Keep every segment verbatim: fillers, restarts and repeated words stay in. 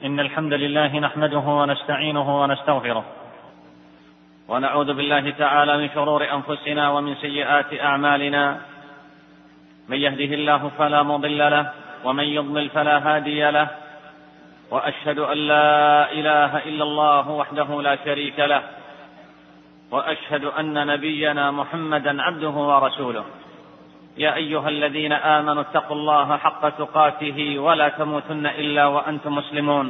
إن الحمد لله نحمده ونستعينه ونستغفره ونعوذ بالله تعالى من شرور أنفسنا ومن سيئات أعمالنا. من يهده الله فلا مضل له ومن يضلل فلا هادي له، وأشهد أن لا إله إلا الله وحده لا شريك له، وأشهد أن نبينا محمدا عبده ورسوله. يا أيها الذين آمنوا اتقوا الله حق تقاته ولا تموتن إلا وأنتم مسلمون.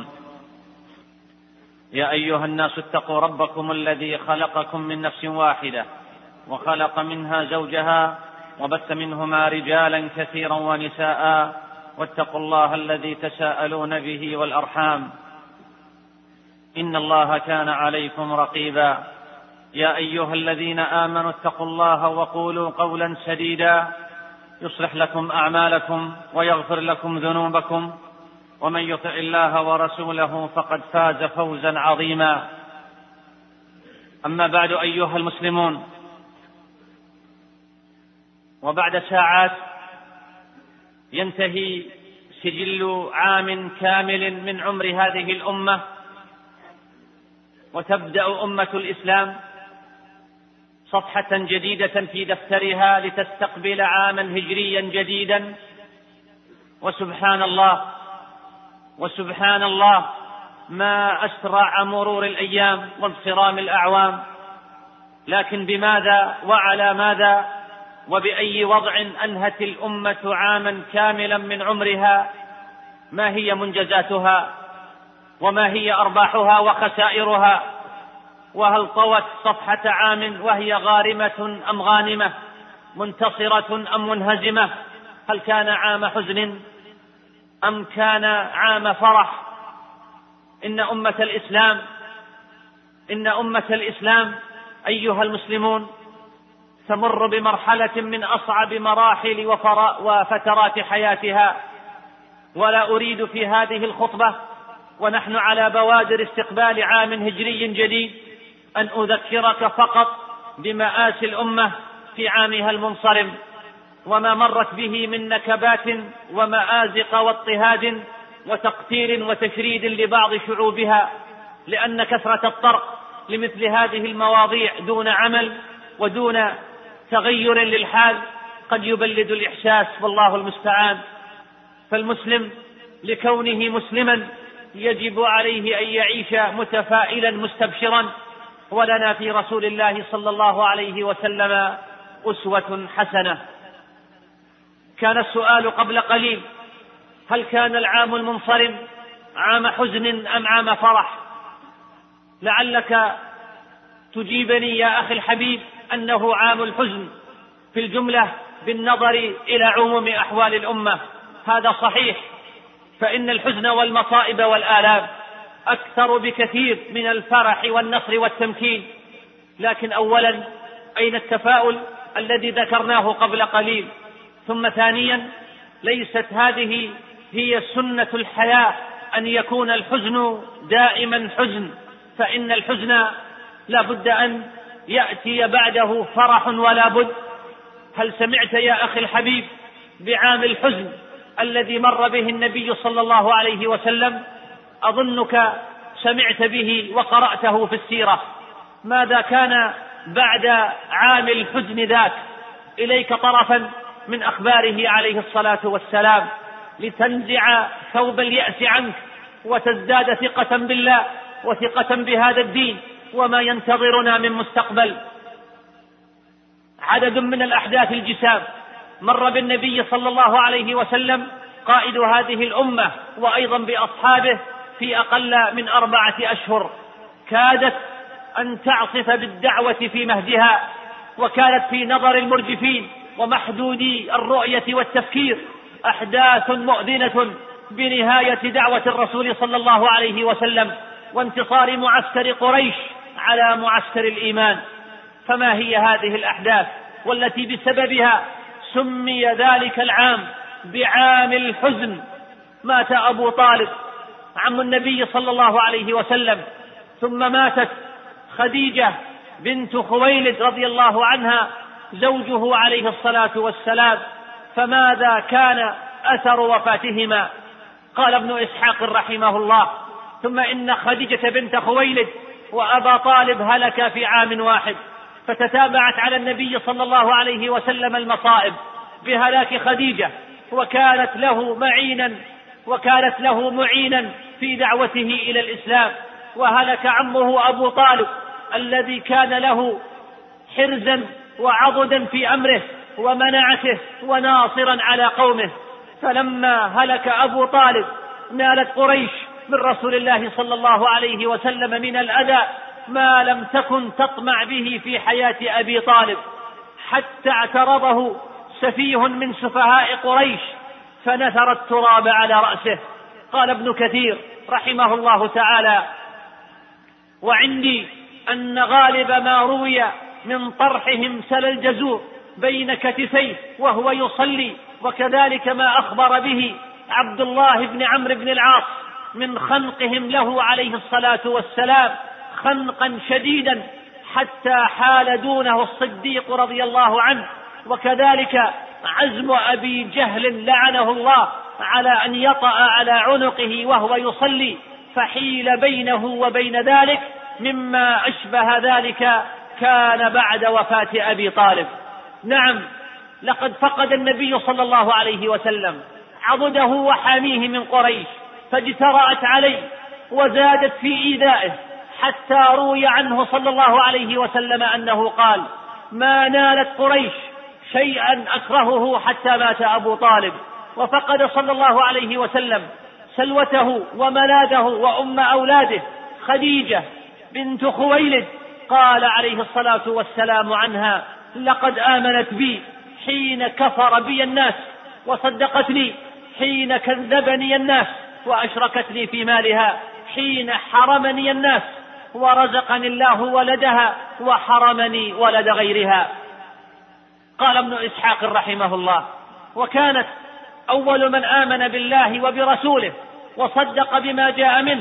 يا أيها الناس اتقوا ربكم الذي خلقكم من نفس واحدة وخلق منها زوجها وبث منهما رجالا كثيرا ونساء، واتقوا الله الذي تساءلون به والأرحام إن الله كان عليكم رقيبا. يا أيها الذين آمنوا اتقوا الله وقولوا قولا سديدا يصلح لكم أعمالكم ويغفر لكم ذنوبكم، ومن يطع الله ورسوله فقد فاز فوزا عظيما. أما بعد أيها المسلمون، وبعد ساعات ينتهي سجل عام كامل من عمر هذه الأمة، وتبدأ أمة الإسلام صفحة جديدة في دفترها لتستقبل عاما هجريا جديدا. وسبحان الله وسبحان الله ما أسرع مرور الأيام وانصرام الأعوام، لكن بماذا وعلى ماذا وبأي وضع أنهت الأمة عاما كاملا من عمرها؟ ما هي منجزاتها وما هي أرباحها وخسائرها؟ وهل طوت صفحة عام وهي غارمة أم غانمة، منتصرة أم منهزمة؟ هل كان عام حزن أم كان عام فرح؟ إن أمة الإسلام إن أمة الإسلام أيها المسلمون تمر بمرحلة من أصعب مراحل وفترات حياتها، ولا أريد في هذه الخطبة ونحن على بوادر استقبال عام هجري جديد أن أذكرك فقط بمآسي الأمة في عامها المنصرم، وما مرت به من نكبات ومآزق واضطهاد وتقتير وتشريد لبعض شعوبها، لأن كثرة الطرق لمثل هذه المواضيع دون عمل ودون تغير للحال قد يبلد الإحساس، والله المستعان. فالمسلم لكونه مسلما يجب عليه أن يعيش متفائلا مستبشرا، ولنا في رسول الله صلى الله عليه وسلم أسوة حسنة. كان السؤال قبل قليل: هل كان العام المنصرم عام حزن أم عام فرح؟ لعلك تجيبني يا أخي الحبيب أنه عام الحزن في الجملة بالنظر إلى عموم أحوال الأمة. هذا صحيح، فإن الحزن والمصائب والآلام أكثر بكثير من الفرح والنصر والتمكين. لكن أولا، أين التفاؤل الذي ذكرناه قبل قليل؟ ثم ثانيا، ليست هذه هي سنة الحياة أن يكون الحزن دائما حزن، فإن الحزن لا بد أن يأتي بعده فرح ولا بد. هل سمعت يا أخي الحبيب بعام الحزن الذي مر به النبي صلى الله عليه وسلم؟ أظنك سمعت به وقرأته في السيرة. ماذا كان بعد عام الحزن ذاك؟ إليك طرفا من أخباره عليه الصلاة والسلام لتنزع ثوب اليأس عنك وتزداد ثقة بالله وثقة بهذا الدين وما ينتظرنا من مستقبل. عدد من الأحداث الجسام مر بالنبي صلى الله عليه وسلم قائد هذه الأمة وأيضا بأصحابه في أقل من أربعة أشهر، كادت أن تعصف بالدعوة في مهدها، وكانت في نظر المرجفين ومحدودي الرؤية والتفكير أحداث مؤذنة بنهاية دعوة الرسول صلى الله عليه وسلم وانتصار معسكر قريش على معسكر الإيمان. فما هي هذه الأحداث والتي بسببها سمي ذلك العام بعام الحزن؟ مات أبو طالب عم النبي صلى الله عليه وسلم، ثم ماتت خديجة بنت خويلد رضي الله عنها زوجه عليه الصلاة والسلام. فماذا كان أثر وفاتهما؟ قال ابن إسحاق رحمه الله: ثم إن خديجة بنت خويلد وأبا طالب هلك في عام واحد، فتتابعت على النبي صلى الله عليه وسلم المصائب بهلاك خديجة، وكانت له معينا وكانت له معينا في دعوته إلى الإسلام. وهلك عمه أبو طالب الذي كان له حرزا وعضدا في أمره ومنعته وناصرا على قومه. فلما هلك أبو طالب نالت قريش من رسول الله صلى الله عليه وسلم من الأذى ما لم تكن تطمع به في حياة أبي طالب، حتى اعترضه سفيه من سفهاء قريش فنثر التراب على رأسه. قال ابن كثير رحمه الله تعالى: وعندي أن غالب ما روي من طرحهم سل الجزور بين كتفيه وهو يصلي، وكذلك ما أخبر به عبد الله بن عمرو بن العاص من خنقهم له عليه الصلاة والسلام خنقا شديدا حتى حال دونه الصديق رضي الله عنه، وكذلك عزم أبي جهل لعنه الله على أن يطأ على عنقه وهو يصلي، فحيل بينه وبين ذلك. مما أشبه ذلك كان بعد وفاة أبي طالب. نعم، لقد فقد النبي صلى الله عليه وسلم عضده وحاميه من قريش، فاجترأت عليه وزادت في إيذائه، حتى روي عنه صلى الله عليه وسلم أنه قال: ما نالت قريش شيئا أكرهه حتى مات أبو طالب. وفقد صلى الله عليه وسلم سلوته وملاذه وأم أولاده خديجة بنت خويلد. قال عليه الصلاة والسلام عنها: لقد آمنت بي حين كفر بي الناس، وصدقتني حين كذبني الناس، وأشركتني في مالها حين حرمني الناس، ورزقني الله ولدها وحرمني ولد غيرها. قال ابن إسحاق رحمه الله: وكانت أول من آمن بالله وبرسوله وصدق بما جاء منه،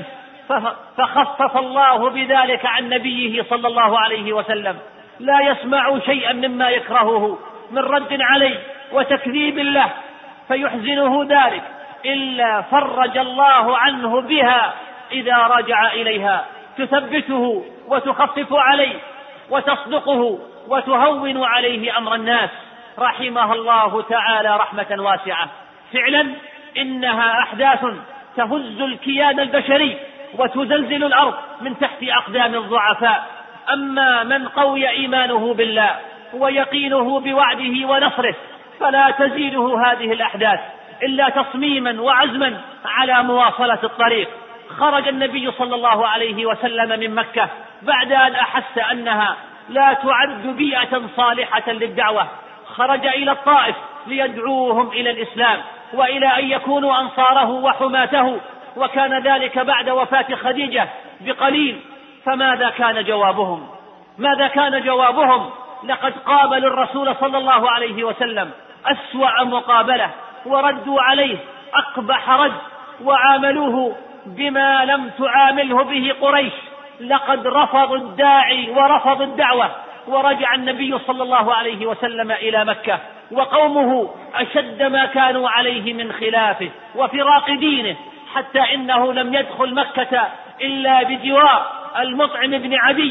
فخفف الله بذلك عن نبيه صلى الله عليه وسلم، لا يسمع شيئا مما يكرهه من رد عليه وتكذيب له فيحزنه ذلك، إلا فرج الله عنه بها إذا رجع إليها، تثبته وتخفف عليه وتصدقه وتهون عليه أمر الناس، رحمه الله تعالى رحمة واسعة. فعلا إنها أحداث تهز الكيان البشري وتزلزل الأرض من تحت أقدام الضعفاء. أما من قوي إيمانه بالله ويقينه بوعده ونصره فلا تزيده هذه الأحداث إلا تصميما وعزما على مواصلة الطريق. خرج النبي صلى الله عليه وسلم من مكة بعد أن أحس أنها لا تعد بيئة صالحة للدعوة، خرج إلى الطائف ليدعوهم إلى الإسلام وإلى أن يكونوا أنصاره وحماته، وكان ذلك بعد وفاة خديجة بقليل. فماذا كان جوابهم؟ ماذا كان جوابهم؟ لقد قابلوا الرسول صلى الله عليه وسلم أسوأ مقابلة، وردوا عليه أقبح رد، وعاملوه بما لم تعامله به قريش. لقد رفضوا الداعي ورفضوا الدعوة، ورجع النبي صلى الله عليه وسلم إلى مكة وقومه أشد ما كانوا عليه من خلافه وفراق دينه، حتى إنه لم يدخل مكة إلا بجوار المطعم بن عدي.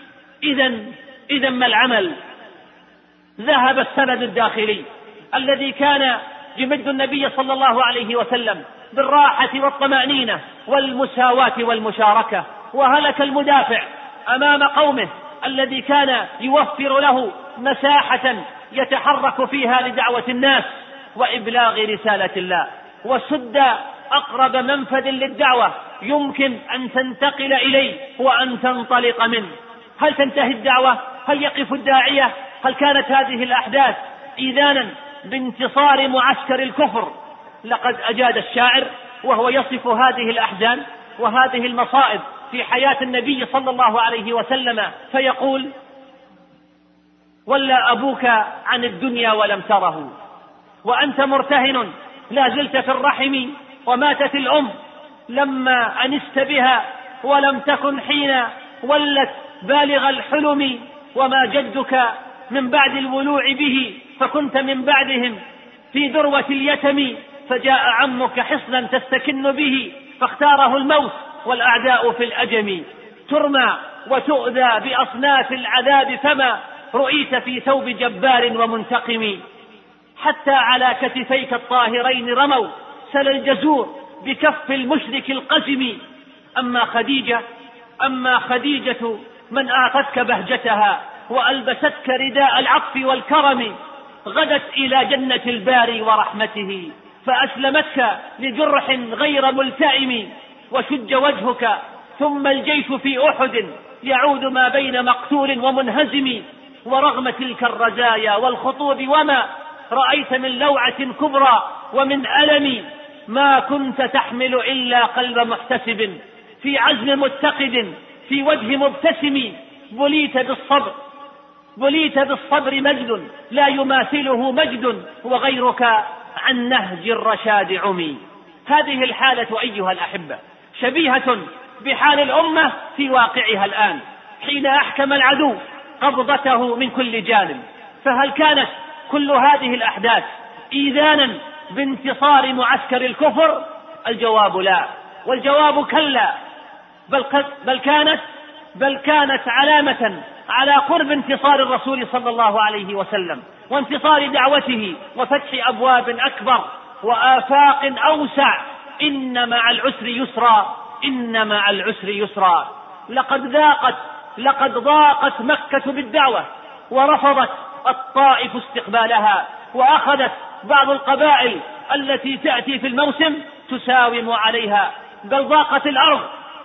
إذن إذن ما العمل؟ ذهب السند الداخلي الذي كان يمد النبي صلى الله عليه وسلم بالراحة والطمأنينة والمساواة والمشاركة، وهلك المدافع أمام قومه الذي كان يوفر له مساحة يتحرك فيها لدعوة الناس وإبلاغ رسالة الله، وسد أقرب منفذ للدعوة يمكن أن تنتقل إليه وأن تنطلق منه. هل تنتهي الدعوة؟ هل يقف الداعية؟ هل كانت هذه الأحداث إذانا بانتصار معسكر الكفر؟ لقد أجاد الشاعر وهو يصف هذه الأحزان وهذه المصائب في حياة النبي صلى الله عليه وسلم فيقول: ولا أبوك عن الدنيا ولم تره، وأنت مرتهن لا زلت في الرحم، وماتت الأم لما أنست بها، ولم تكن حين ولت بالغ الحلم، وما جدك من بعد الولوع به، فكنت من بعدهم في ذروة اليتم، فجاء عمك حصنا تستكن به، فاختاره الموت والأعداء في الأجم، ترمى وتؤذى بأصناف العذاب، فما رؤيت في ثوب جبار ومنتقم. حتى على كتفيك الطاهرين رموا سل الجزور بكف المشرك القزم. أما خديجة أما خديجة من أعطتك بهجتها وألبستك رداء العطف والكرم، غدت إلى جنة الباري ورحمته فأسلمتك لجرح غير ملتئم. وشج وجهك ثم الجيش في أحد يعود ما بين مقتول ومنهزم. ورغم تلك الرزايا والخطوب وما رأيت من لوعة كبرى ومن ألم، ما كنت تحمل إلا قلب محتسب في عزم متقد في وجه مبتسم. بليت بالصبر بليت بالصبر مجد لا يماثله مجد، وغيرك عن نهج الرشاد عمي. هذه الحالة أيها الأحبة شبيهة بحال الأمة في واقعها الآن، حين أحكم العدو قبضته من كل جانب. فهل كانت كل هذه الأحداث إيذانا بانتصار معسكر الكفر؟ الجواب لا، والجواب كلا، بل, بل كانت بل كانت علامة على قرب انتصار الرسول صلى الله عليه وسلم وانتصار دعوته وفتح أبواب أكبر وآفاق أوسع. إن مع العسر يسرا إن مع العسر يسرا. لقد ضاقت لقد ضاقت مكة بالدعوة، ورفضت الطائف استقبالها، وأخذت بعض القبائل التي تأتي في الموسم تساوم عليها، بل ضاقت الأرض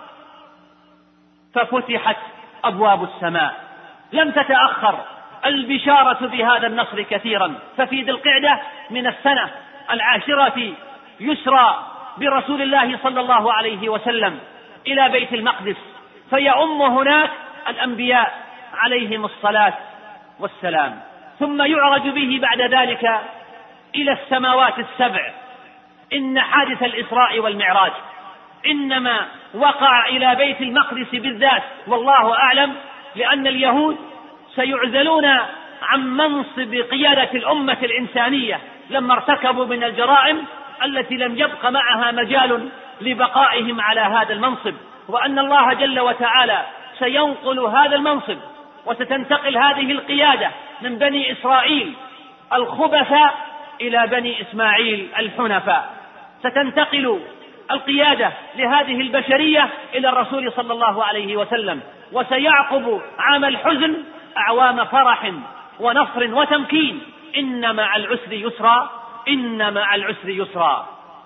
ففتحت أبواب السماء. لم تتأخر البشارة بهذا النصر كثيرا، ففي ذي القعدة من السنة العاشرة يسرى برسول الله صلى الله عليه وسلم إلى بيت المقدس، فيؤم هناك الأنبياء عليهم الصلاة والسلام، ثم يعرج به بعد ذلك إلى السماوات السبع. إن حادث الإسراء والمعراج إنما وقع إلى بيت المقدس بالذات، والله أعلم، لأن اليهود سيعزلون عن منصب قيادة الأمة الإنسانية لما ارتكبوا من الجرائم التي لم يبق معها مجال لبقائهم على هذا المنصب، وأن الله جل وتعالى سينقل هذا المنصب وستنتقل هذه القيادة من بني إسرائيل الخبثاء إلى بني إسماعيل الحنفاء. ستنتقل القيادة لهذه البشرية إلى الرسول صلى الله عليه وسلم، وسيعقب عام الحزن أعوام فرح ونصر وتمكين. إن مع العسر يسرا إن مع العسر يسرا.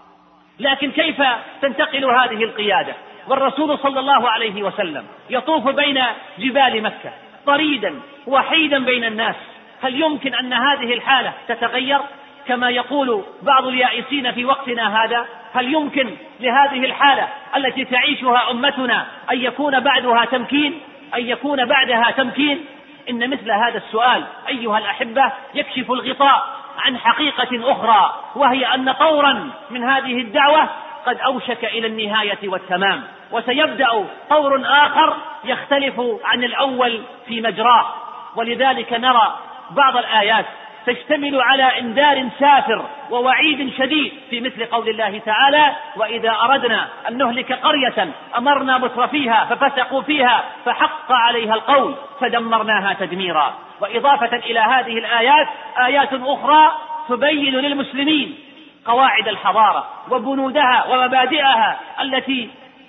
لكن كيف تنتقل هذه القيادة والرسول صلى الله عليه وسلم يطوف بين جبال مكة طريدا وحيدا بين الناس؟ هل يمكن أن هذه الحالة تتغير كما يقول بعض اليائسين في وقتنا هذا؟ هل يمكن لهذه الحالة التي تعيشها أمتنا أن يكون بعدها تمكين أن يكون بعدها تمكين؟ إن مثل هذا السؤال أيها الأحبة يكشف الغطاء عن حقيقة أخرى، وهي أن طورا من هذه الدعوة قد أوشك إلى النهاية والتمام، وسيبدأ طور آخر يختلف عن الأول في مجراه. ولذلك نرى بعض الآيات تشتمل على إنذار سافر ووعيد شديد في مثل قول الله تعالى: وإذا أردنا أن نهلك قرية أمرنا مترفيها ففسقوا فيها فحق عليها القول فدمرناها تدميرا. وإضافة إلى هذه الآيات آيات أخرى تبين للمسلمين قواعد الحضارة وبنودها ومبادئها التي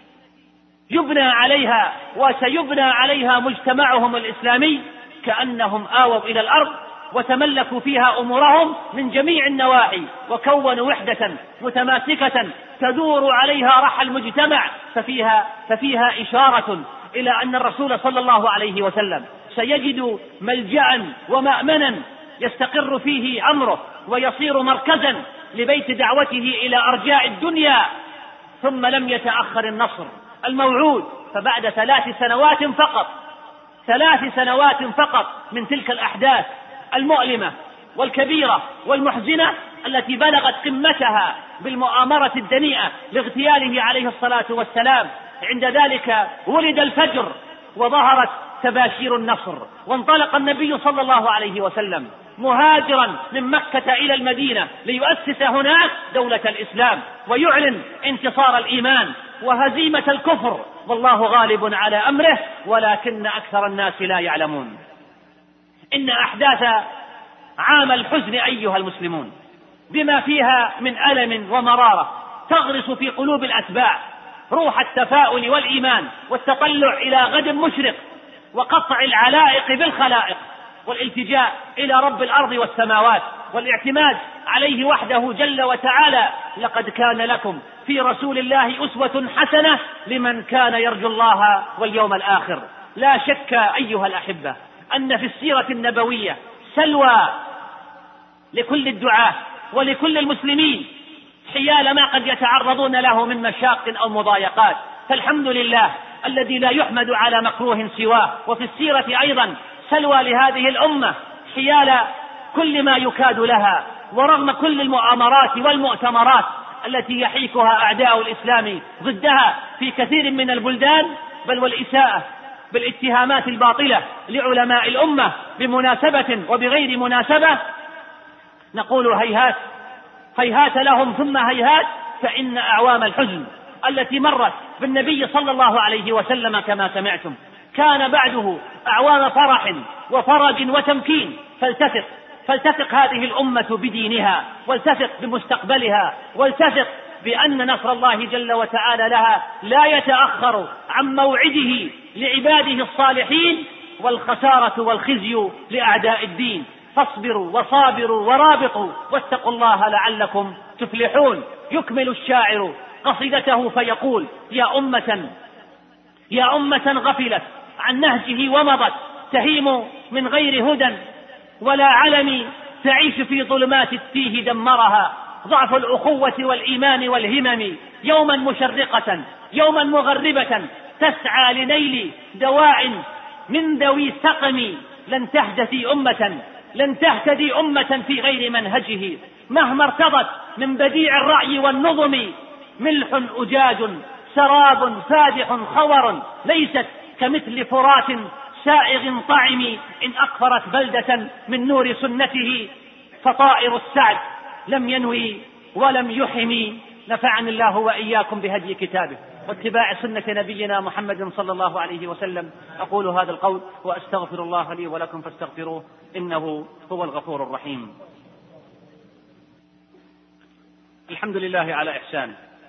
يبنى عليها وسيبنى عليها مجتمعهم الإسلامي، كأنهم آووا إلى الأرض وتملكوا فيها أمورهم من جميع النواحي، وكونوا وحدة متماسكة تدور عليها رحى المجتمع. ففيها, ففيها إشارة إلى أن الرسول صلى الله عليه وسلم سيجد ملجأ ومأمنا يستقر فيه أمره ويصير مركزا لبيت دعوته إلى أرجاء الدنيا. ثم لم يتأخر النصر الموعود، فبعد ثلاث سنوات فقط ثلاث سنوات فقط من تلك الأحداث المؤلمة والكبيرة والمحزنة التي بلغت قمتها بالمؤامرة الدنيئة لاغتياله عليه الصلاة والسلام، عند ذلك ولد الفجر وظهرت تباشير النصر، وانطلق النبي صلى الله عليه وسلم مهاجرا من مكة إلى المدينة ليؤسس هناك دولة الإسلام ويعلن انتصار الإيمان وهزيمة الكفر، والله غالب على أمره ولكن أكثر الناس لا يعلمون. إن أحداث عام الحزن أيها المسلمون بما فيها من ألم ومرارة تغرس في قلوب الأتباع روح التفاؤل والإيمان والتطلع إلى غد مشرق، وقطع العلائق بالخلائق، والالتجاء إلى رب الأرض والسماوات، والاعتماد عليه وحده جل وتعالى. لقد كان لكم في رسول الله أسوة حسنة لمن كان يرجو الله واليوم الآخر. لا شك أيها الأحبة أن في السيرة النبوية سلوى لكل الدعاة ولكل المسلمين حيال ما قد يتعرضون له من مشاق أو مضايقات، فالحمد لله الذي لا يحمد على مكروه سواه. وفي السيرة أيضا سلوى لهذه الأمة حيال كل ما يكاد لها، ورغم كل المؤامرات والمؤتمرات التي يحيكها أعداء الإسلام ضدها في كثير من البلدان، بل والإساءة بالاتهامات الباطلة لعلماء الأمة بمناسبة وبغير مناسبة، نقول هيهات هيهات لهم ثم هيهات، فإن أعوام الحزن التي مرت بالنبي صلى الله عليه وسلم كما سمعتم كان بعده أعوام فرح وفرج وتمكين. فلتثق فلتثق هذه الأمة بدينها، والتثق بمستقبلها، والتثق بأن نصر الله جل وتعالى لها لا يتأخر عن موعده لعباده الصالحين، والخسارة والخزي لأعداء الدين. فاصبروا وصابروا ورابطوا واتقوا الله لعلكم تفلحون. يكمل الشاعر قصيدته فيقول: يا أمة يا أمة غفلت عن نهجه ومضت، تهيم من غير هدى ولا علم، تعيش في ظلمات التيه دمرها ضعف الأخوة والإيمان والهمم، يوما مشرقة يوما مغربة تسعى لنيل دواء من ذوي سقم. لن تهتدي أمة لن تهتدي أمة في غير منهجه، مهما ارتضت من بديع الرأي والنظم، ملح أجاج سراب فادح خور، ليست كمثل فرات سائغ طعم، إن أكفرت بلدة من نور سنته، فطائر السعد لم ينوي ولم يحم. نفعني الله وإياكم بهدي كتابه واتباع سنة نبينا محمد صلى الله عليه وسلم. أقول هذا القول وأستغفر الله لي ولكم فاستغفروه إنه هو الغفور الرحيم. الحمد لله على إحسانه،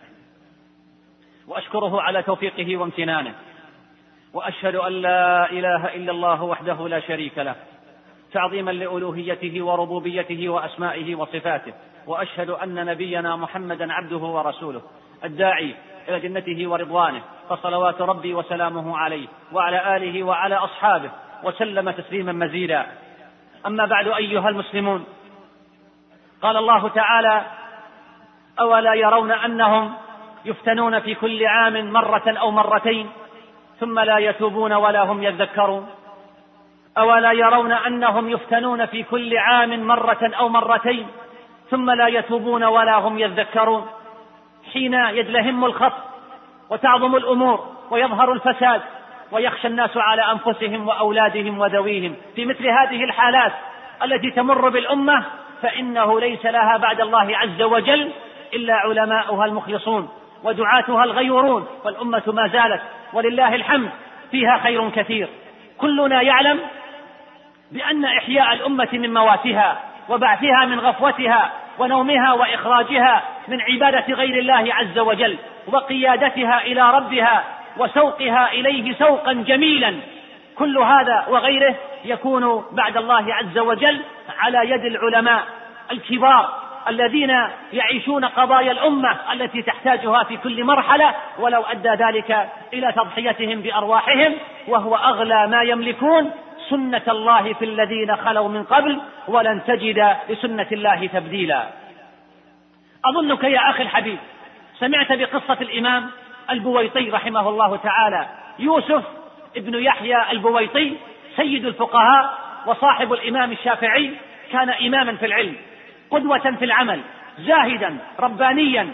وأشكره على توفيقه وامتنانه، وأشهد أن لا إله إلا الله وحده لا شريك له تعظيما لألوهيته وربوبيته وأسمائه وصفاته، وأشهد أن نبينا محمدا عبده ورسوله الداعي إلى جنته ورضوانه، فصلوات ربي وسلامه عليه وعلى آله وعلى أصحابه وسلم تسليما مزيدا. أما بعد أيها المسلمون، قال الله تعالى: أولا يرون أنهم يفتنون في كل عام مرة أو مرتين ثم لا يتوبون ولا هم يذكرون. أولا يرون أنهم يفتنون في كل عام مرة أو مرتين ثم لا يتوبون ولا هم يذكرون. حين يدلهم الخط وتعظم الأمور ويظهر الفساد ويخشى الناس على أنفسهم وأولادهم وذويهم في مثل هذه الحالات التي تمر بالأمة، فإنه ليس لها بعد الله عز وجل إلا علماؤها المخلصون ودعاتها الغيورون، والأمة ما زالت ولله الحمد فيها خير كثير. كلنا يعلم بأن إحياء الأمة من مواتها وبعثها من غفوتها ونومها وإخراجها من عبادة غير الله عز وجل وقيادتها إلى ربها وسوقها إليه سوقا جميلا، كل هذا وغيره يكون بعد الله عز وجل على يد العلماء الكبار الذين يعيشون قضايا الأمة التي تحتاجها في كل مرحلة، ولو أدى ذلك إلى تضحيتهم بأرواحهم، وهو أغلى ما يملكون. سنة الله في الذين خلوا من قبل ولن تجد لسنة الله تبديلا. أظنك يا أخي الحبيب سمعت بقصة الإمام البويطي رحمه الله تعالى، يوسف ابن يحيى البويطي سيد الفقهاء وصاحب الإمام الشافعي، كان إماما في العلم، قدوة في العمل، زاهدا ربانيا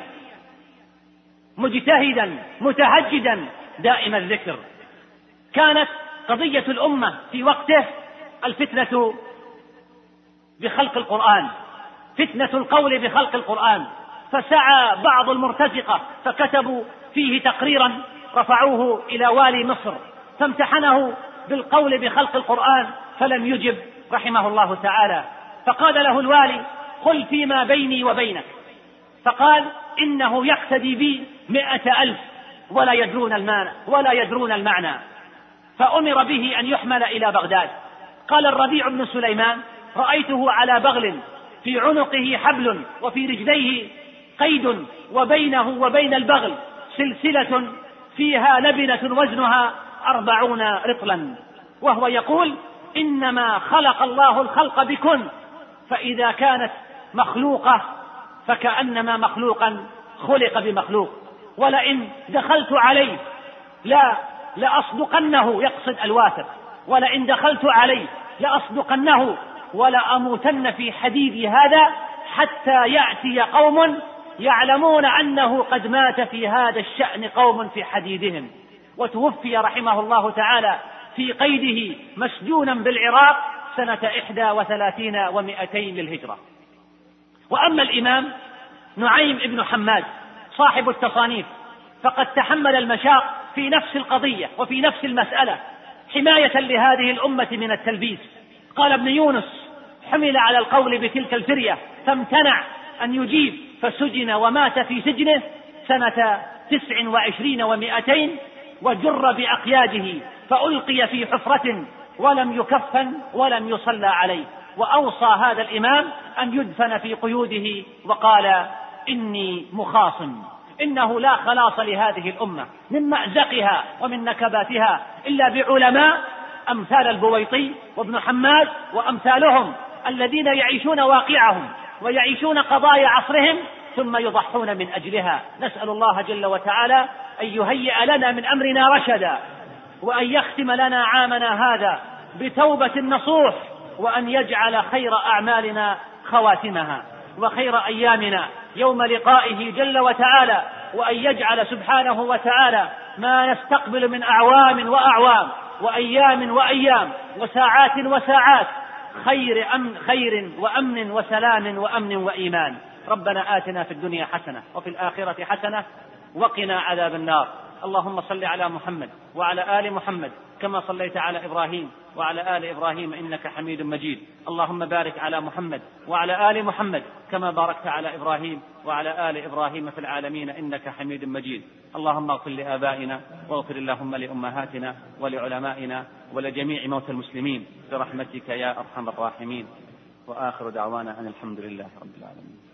مجتهدا متهجدا دائم الذكر. كانت قضية الأمة في وقته الفتنة بخلق القرآن، فتنة القول بخلق القرآن، فسعى بعض المرتزقة فكتبوا فيه تقريرا رفعوه إلى والي مصر فامتحنه بالقول بخلق القرآن فلم يجب رحمه الله تعالى، فقال له الوالي: قل فيما بيني وبينك. فقال: إنه يقتدي بي مئة ألف ولا يدرون المعنى ولا يدرون المعنى. فأمر به أن يحمل إلى بغداد. قال الربيع بن سليمان: رأيته على بغل في عنقه حبل وفي رجليه قيد وبينه وبين البغل سلسلة فيها لبنة وزنها أربعون رطلا، وهو يقول: إنما خلق الله الخلق بكن، فإذا كانت مخلوقة فكأنما مخلوقا خلق بمخلوق، ولئن دخلت عليه لا لأصدقنه، يقصد الواثق، ولئن دخلت عليه لأصدقنه ولأموتن في حديدي هذا حتى يأتي قوم يعلمون أنه قد مات في هذا الشأن قوم في حديدهم. وتوفي رحمه الله تعالى في قيده مسجونا بالعراق سنة إحدى وثلاثين ومئتين للهجرة. وأما الإمام نعيم بن حماد صاحب التصانيف فقد تحمل المشاق في نفس القضية وفي نفس المسألة حماية لهذه الأمة من التلبيس. قال ابن يونس: حمل على القول بتلك الفرية فامتنع أن يجيب فسجن ومات في سجنه سنة تسع وعشرين ومئتين، وجر بأقياده فألقي في حفرة ولم يكفن ولم يصلى عليه. وأوصى هذا الإمام أن يدفن في قيوده وقال: إني مخاصم، إنه لا خلاص لهذه الأمة من مأزقها ومن نكباتها إلا بعلماء أمثال البويطي وابن حماد وأمثالهم الذين يعيشون واقعهم ويعيشون قضايا عصرهم ثم يضحون من أجلها. نسأل الله جل وتعالى أن يهيئ لنا من أمرنا رشدا، وأن يختم لنا عامنا هذا بتوبة نصوح، وأن يجعل خير أعمالنا خواتمها وخير أيامنا يوم لقائه جل وتعالى، وأن يجعل سبحانه وتعالى ما نستقبل من أعوام وأعوام وأيام وأيام وساعات وساعات خير أمن خير وأمن وسلام وأمن وإيمان. ربنا آتنا في الدنيا حسنة وفي الآخرة حسنة وقنا عذاب النار. اللهم صل على محمد وعلى آل محمد كما صليت على إبراهيم وعلى آل إبراهيم إنك حميد مجيد. اللهم بارك على محمد وعلى آل محمد كما باركت على إبراهيم وعلى آل إبراهيم في العالمين إنك حميد مجيد. اللهم اغفر لآبائنا واغفر اللهم لأمهاتنا ولعلمائنا ولجميع موتى المسلمين برحمتك يا أرحم الراحمين. وآخر دعوانا أن الحمد لله رب العالمين.